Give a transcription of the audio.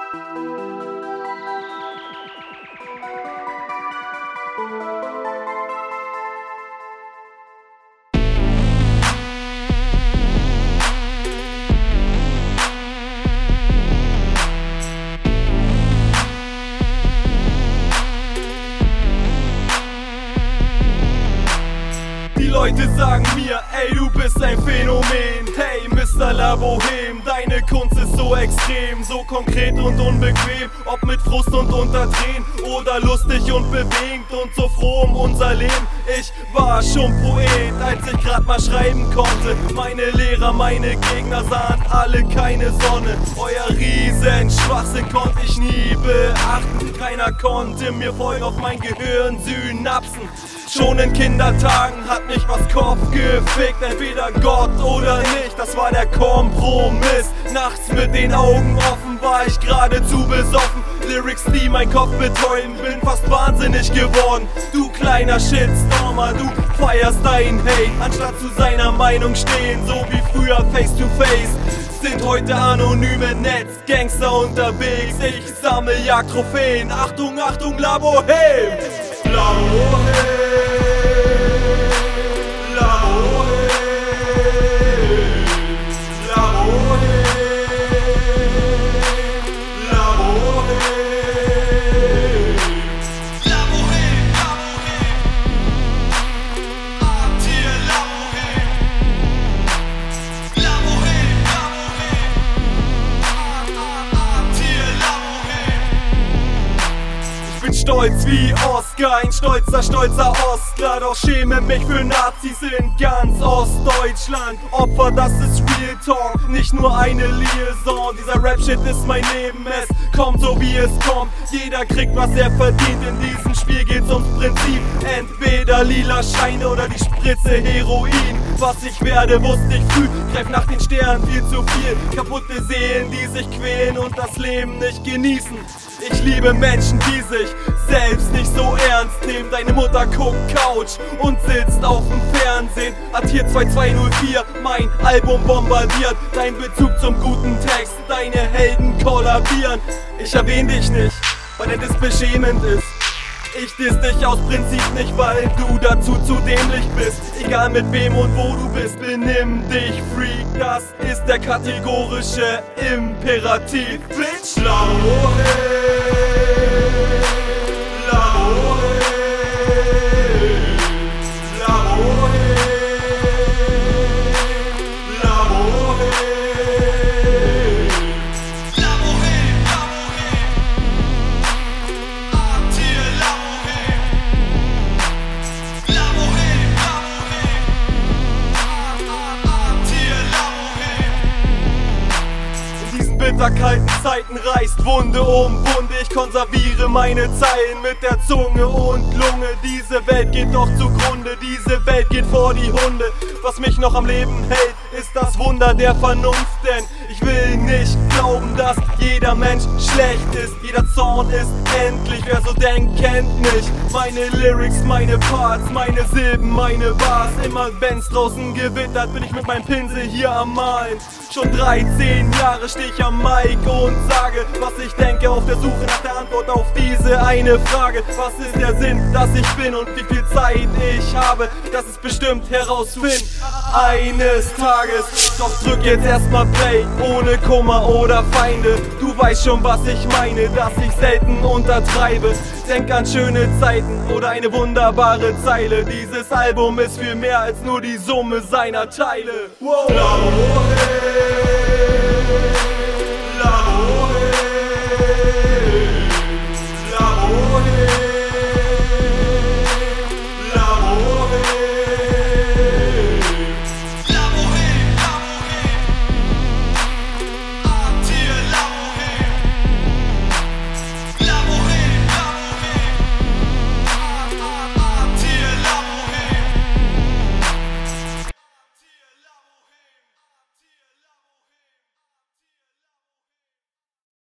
Die Leute sagen mir, ey, du bist ein Phänomen. Hey, Mr. La Boheme, deine Kunst ist so extrem, so konkret und unbequem. Ob mit Frust und Unterdrehen oder lustig und bewegt und so froh um unser Leben. Ich war schon Poet, als ich grad mal schreiben konnte. Meine Lehrer, meine Gegner sahen alle keine Sonne. Euer Riesenschwachsinn konnte ich nie beachten. Keiner konnte mir folgen auf mein Gehirn Synapsen. Schon in Kindertagen hat mich was Kopf gefickt, entweder Gott oder nicht, das war der Kompromiss. Nachts mit den Augen offen war ich geradezu besoffen. Lyrics, die mein Kopf betäuben, bin fast wahnsinnig geworden. Du kleiner Shitstormer, du feierst deinen Hate, anstatt zu seiner Meinung stehen, so wie früher face to face. Sind heute anonyme Netzgangster unterwegs, ich sammle Jagdtrophäen. Achtung, Achtung, La Boheme! La Boheme! Stolz wie Oscar, ein stolzer Ostler. Doch schäme mich für Nazis in ganz Ostdeutschland. Opfer, das ist Real Talk, nicht nur eine Liaison. Dieser Rap-Shit ist mein Leben, es kommt so wie es kommt. Jeder kriegt, was er verdient, in diesem Spiel geht's ums Prinzip. Entweder lila Scheine oder die Spritze Heroin. Was ich werde, wusste ich früh, greif nach den Sternen viel zu viel. Kaputte Seelen, die sich quälen und das Leben nicht genießen. Ich liebe Menschen, die sich selbst nicht so ernst nehmen. Deine Mutter guckt Couch und sitzt auf dem Fernsehen. Atier 2204, mein Album bombardiert. Dein Bezug zum guten Text, deine Helden kollabieren. Ich erwähne dich nicht, weil der Diss beschämend ist. Ich diss dich aus Prinzip nicht, weil du dazu zu dämlich bist. Egal mit wem und wo du bist, benimm dich, Freak. Das ist der kategorische Imperativ. Bitch, La Boheme! Kalten Zeiten reißt Wunde um Wunde. Ich konserviere meine Zeilen mit der Zunge und Lunge. Diese Welt geht doch zugrunde, diese Welt geht vor die Hunde. Was mich noch am Leben hält, ist das Wunder der Vernunft. Denn ich will nicht glauben, dass jeder Mensch schlecht ist. Jeder Zorn ist endlich, wer so denkt, kennt mich. Meine Lyrics, meine Parts, meine Silben, meine Bars. Immer wenn's draußen gewittert, bin ich mit meinem Pinsel hier am Malen. Schon 13 Jahre steh ich am Mic und sage, was ich denke, auf der Suche nach der Antwort auf diese eine Frage. Was ist der Sinn, dass ich bin und wie viel Zeit ich habe? Das ist bestimmt herauszufinden eines Tages. Doch drück jetzt erstmal Play, ohne Kummer oder Feinde. Du weißt schon, was ich meine, dass ich selten untertreibe. Denk an schöne Zeiten oder eine wunderbare Zeile. Dieses Album ist viel mehr als nur die Summe seiner Teile. Wow.